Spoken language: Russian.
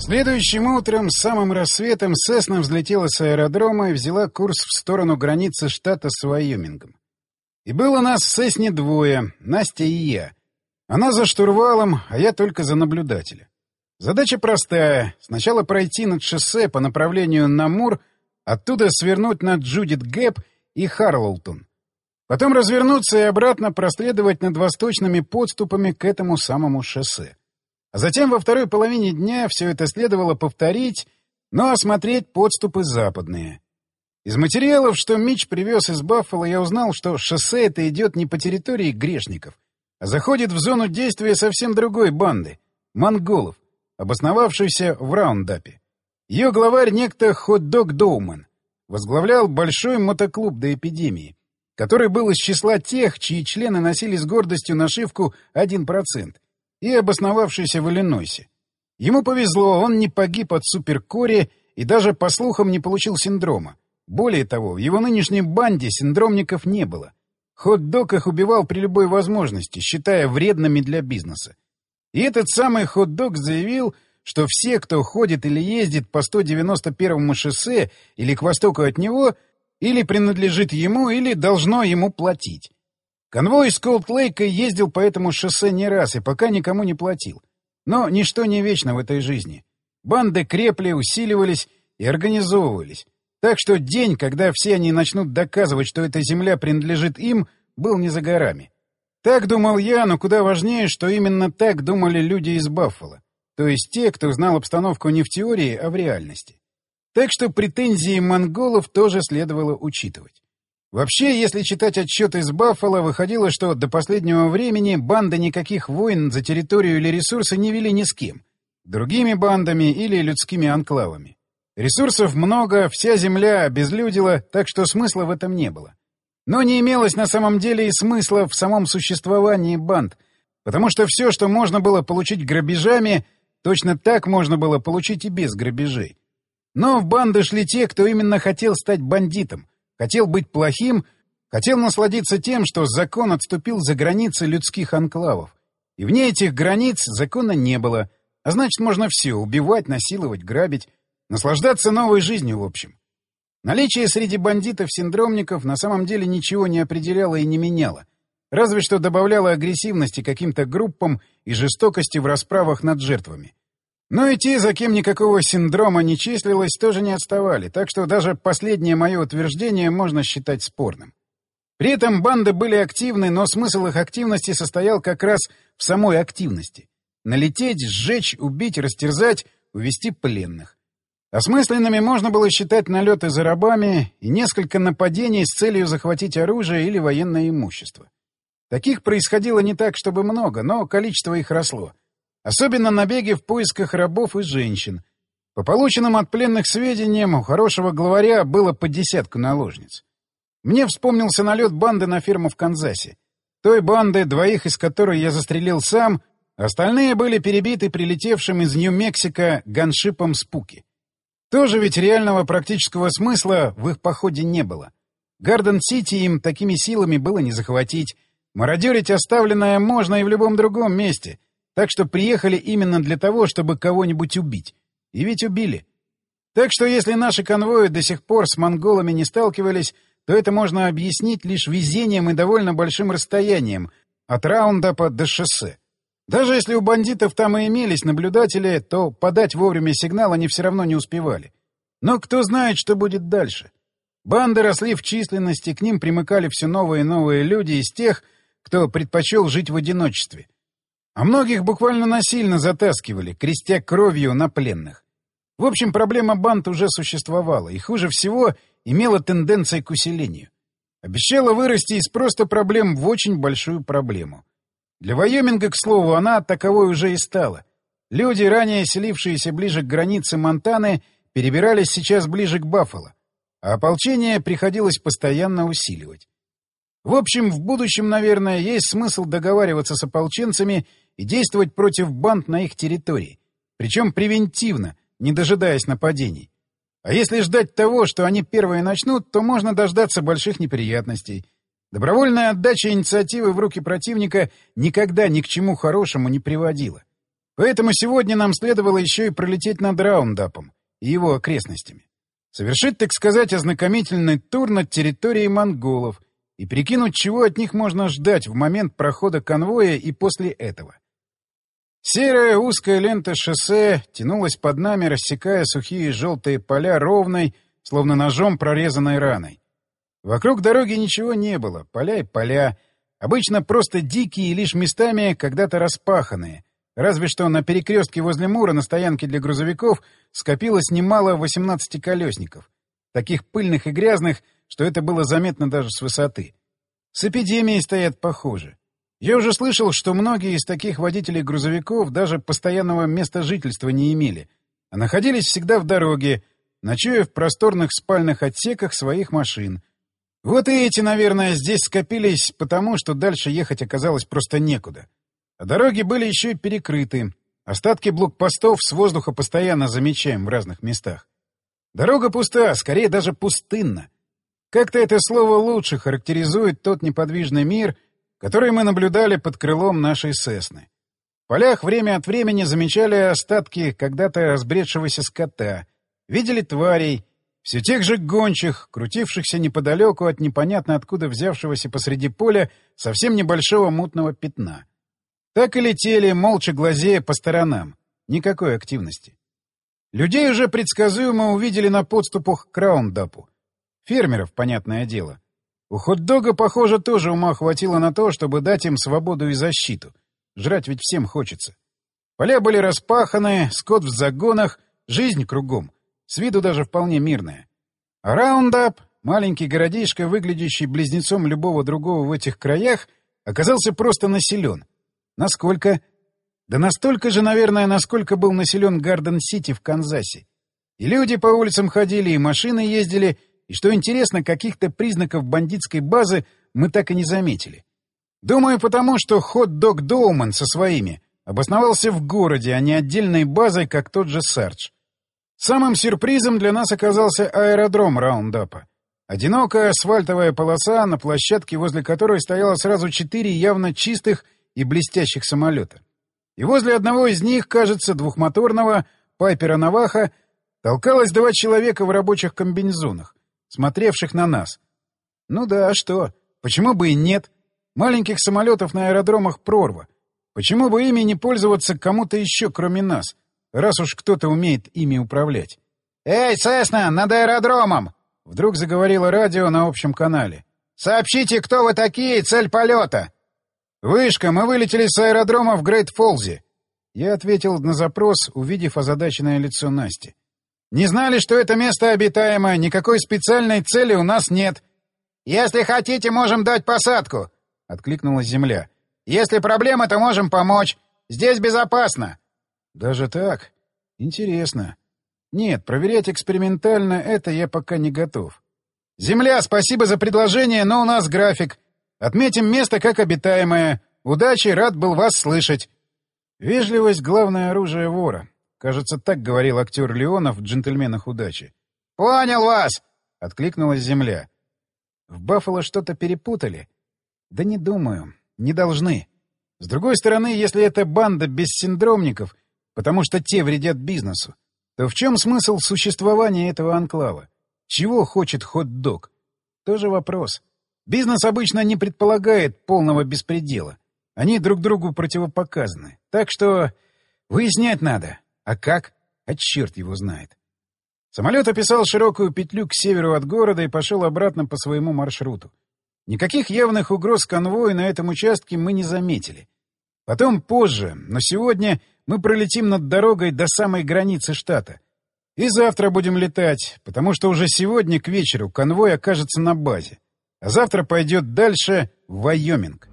Следующим утром, с самым рассветом, Сесна взлетела с аэродрома и взяла курс в сторону границы штата с Вайомингом. И было нас в Сесне двое, Настя и я. Она за штурвалом, а я только за наблюдателя. Задача простая — сначала пройти над шоссе по направлению на Мур, оттуда свернуть на Джудит Гэп и Харлоутон. Потом развернуться и обратно проследовать над восточными подступами к этому самому шоссе. А затем во второй половине дня все это следовало повторить, но осмотреть подступы западные. Из материалов, что Митч привез из Баффало, я узнал, что шоссе это идет не по территории грешников, а заходит в зону действия совсем другой банды — монголов, обосновавшейся в Раундапе. Ее главарь некто Хот-Дог Доуман возглавлял большой мотоклуб до эпидемии, который был из числа тех, чьи члены носили с гордостью нашивку 1%, и обосновавшийся в Иллинойсе. Ему повезло, он не погиб от суперкори и даже, по слухам, не получил синдрома. Более того, в его нынешней банде синдромников не было. Хот-Дог их убивал при любой возможности, считая вредными для бизнеса. И этот самый Хот-Дог заявил, что все, кто ходит или ездит по 191-му шоссе или к востоку от него, или принадлежит ему, или должно ему платить. Конвой из Колд-Лейка ездил по этому шоссе не раз и пока никому не платил. Но ничто не вечно в этой жизни. Банды крепли, усиливались и организовывались. Так что день, когда все они начнут доказывать, что эта земля принадлежит им, был не за горами. Так думал я, но куда важнее, что именно так думали люди из Баффало. То есть те, кто знал обстановку не в теории, а в реальности. Так что претензии монголов тоже следовало учитывать. Вообще, если читать отчеты из Баффало, выходило, что до последнего времени банды никаких войн за территорию или ресурсы не вели ни с кем. Другими бандами или людскими анклавами. Ресурсов много, вся земля обезлюдила, так что смысла в этом не было. Но не имелось на самом деле и смысла в самом существовании банд, потому что все, что можно было получить грабежами, точно так можно было получить и без грабежей. Но в банды шли те, кто именно хотел стать бандитом, хотел быть плохим, хотел насладиться тем, что закон отступил за границы людских анклавов. И вне этих границ закона не было, а значит, можно все — убивать, насиловать, грабить, наслаждаться новой жизнью в общем. Наличие среди бандитов-синдромников на самом деле ничего не определяло и не меняло, разве что добавляло агрессивности каким-то группам и жестокости в расправах над жертвами. Но и те, за кем никакого синдрома не числилось, тоже не отставали, так что даже последнее мое утверждение можно считать спорным. При этом банды были активны, но смысл их активности состоял как раз в самой активности. Налететь, сжечь, убить, растерзать, увести пленных. Осмысленными можно было считать налеты за рабами и несколько нападений с целью захватить оружие или военное имущество. Таких происходило не так, чтобы много, но количество их росло. Особенно набеги в поисках рабов и женщин. По полученным от пленных сведениям, у хорошего главаря было по 10 наложниц. Мне вспомнился налет банды на ферму в Канзасе. Той банды, 2 из которой я застрелил сам, остальные были перебиты прилетевшим из Нью-Мексико ганшипом «Спуки». Тоже ведь реального практического смысла в их походе не было. Гарден-Сити им такими силами было не захватить. Мародерить оставленное можно и в любом другом месте. Так что приехали именно для того, чтобы кого-нибудь убить. И ведь убили. Так что если наши конвои до сих пор с монголами не сталкивались, то это можно объяснить лишь везением и довольно большим расстоянием от Раундапа до шоссе. Даже если у бандитов там и имелись наблюдатели, то подать вовремя сигнал они все равно не успевали. Но кто знает, что будет дальше. Банды росли в численности, к ним примыкали все новые и новые люди из тех, кто предпочел жить в одиночестве. А многих буквально насильно затаскивали, крестя кровью на пленных. В общем, проблема банд уже существовала, и хуже всего имела тенденция к усилению. Обещала вырасти из просто проблем в очень большую проблему. Для Вайоминга, к слову, она таковой уже и стала. Люди, ранее селившиеся ближе к границе Монтаны, перебирались сейчас ближе к Баффало, а ополчение приходилось постоянно усиливать. В общем, в будущем, наверное, есть смысл договариваться с ополченцами и действовать против банд на их территории, причем превентивно, не дожидаясь нападений. А если ждать того, что они первые начнут, то можно дождаться больших неприятностей. Добровольная отдача инициативы в руки противника никогда ни к чему хорошему не приводила. Поэтому сегодня нам следовало еще и пролететь над Раундапом и его окрестностями. Совершить, так сказать, ознакомительный тур над территорией монголов и прикинуть, чего от них можно ждать в момент прохода конвоя и после этого. Серая узкая лента шоссе тянулась под нами, рассекая сухие желтые поля ровной, словно ножом прорезанной раной. Вокруг дороги ничего не было, поля и поля, обычно просто дикие и лишь местами когда-то распаханные, разве что на перекрестке возле Мура на стоянке для грузовиков скопилось немало 18-колесников, таких пыльных и грязных, что это было заметно даже с высоты. С эпидемией стоят похоже. Я уже слышал, что многие из таких водителей грузовиков даже постоянного места жительства не имели, а находились всегда в дороге, ночуя в просторных спальных отсеках своих машин. Вот и эти, наверное, здесь скопились потому, что дальше ехать оказалось просто некуда. А дороги были еще и перекрыты. Остатки блокпостов с воздуха постоянно замечаем в разных местах. Дорога пуста, скорее даже пустынна. Как-то это слово лучше характеризует тот неподвижный мир, который мы наблюдали под крылом нашей Сесны. В полях время от времени замечали остатки когда-то разбредшегося скота, видели тварей, все тех же гончих, крутившихся неподалеку от непонятно откуда взявшегося посреди поля совсем небольшого мутного пятна. Так и летели, молча глазея по сторонам. Никакой активности. Людей уже предсказуемо увидели на подступах к Раундапу. Фермеров, понятное дело. У хот-дога, похоже, тоже ума хватило на то, чтобы дать им свободу и защиту. Жрать ведь всем хочется. Поля были распаханы, скот в загонах, жизнь кругом. С виду даже вполне мирная. А Раундап, маленький городишко, выглядящий близнецом любого другого в этих краях, оказался просто населен. Насколько? Да настолько же, наверное, насколько был населен Гарден-Сити в Канзасе. И люди по улицам ходили, и машины ездили, и, что интересно, каких-то признаков бандитской базы мы так и не заметили. Думаю, потому что хот-дог Доуман со своими обосновался в городе, а не отдельной базой, как тот же Сардж. Самым сюрпризом для нас оказался аэродром Раундапа. Одинокая асфальтовая полоса, на площадке, возле которой стояло сразу 4 явно чистых и блестящих самолета. И возле одного из них, кажется, двухмоторного Пайпера Наваха, толкалось 2 человека в рабочих комбинезонах, смотревших на нас. Ну да, а что? Почему бы и нет? Маленьких самолетов на аэродромах прорва. Почему бы ими не пользоваться кому-то еще, кроме нас, раз уж кто-то умеет ими управлять? «Эй, Сесна, над аэродромом!» — вдруг заговорило радио на общем канале. «Сообщите, кто вы такие, цель полета!» «Вышка, мы вылетели с аэродрома в Грейт-Фоллзе». Я ответил на запрос, увидев озадаченное лицо Насти. «Не знали, что это место обитаемое, никакой специальной цели у нас нет». «Если хотите, можем дать посадку», — откликнулась земля. «Если проблема, то можем помочь. Здесь безопасно». «Даже так? Интересно. Нет, проверять экспериментально это я пока не готов». «Земля, спасибо за предложение, но у нас график. Отметим место как обитаемое. Удачи, рад был вас слышать». Вежливость — главное оружие вора. Кажется, так говорил актер Леонов в «Джентльменах удачи». «Понял вас!» — откликнулась земля. В Баффало что-то перепутали? Да не думаю. Не должны. С другой стороны, если это банда бессиндромников, потому что те вредят бизнесу, то в чем смысл существования этого анклава? Чего хочет хот-дог? Тоже вопрос. Бизнес обычно не предполагает полного беспредела. Они друг другу противопоказаны. Так что выяснять надо. А как? А черт его знает. Самолет описал широкую петлю к северу от города и пошел обратно по своему маршруту. Никаких явных угроз конвою на этом участке мы не заметили. Потом позже, но сегодня мы пролетим над дорогой до самой границы штата. И завтра будем летать, потому что уже сегодня к вечеру конвой окажется на базе. А завтра пойдет дальше в Вайоминг.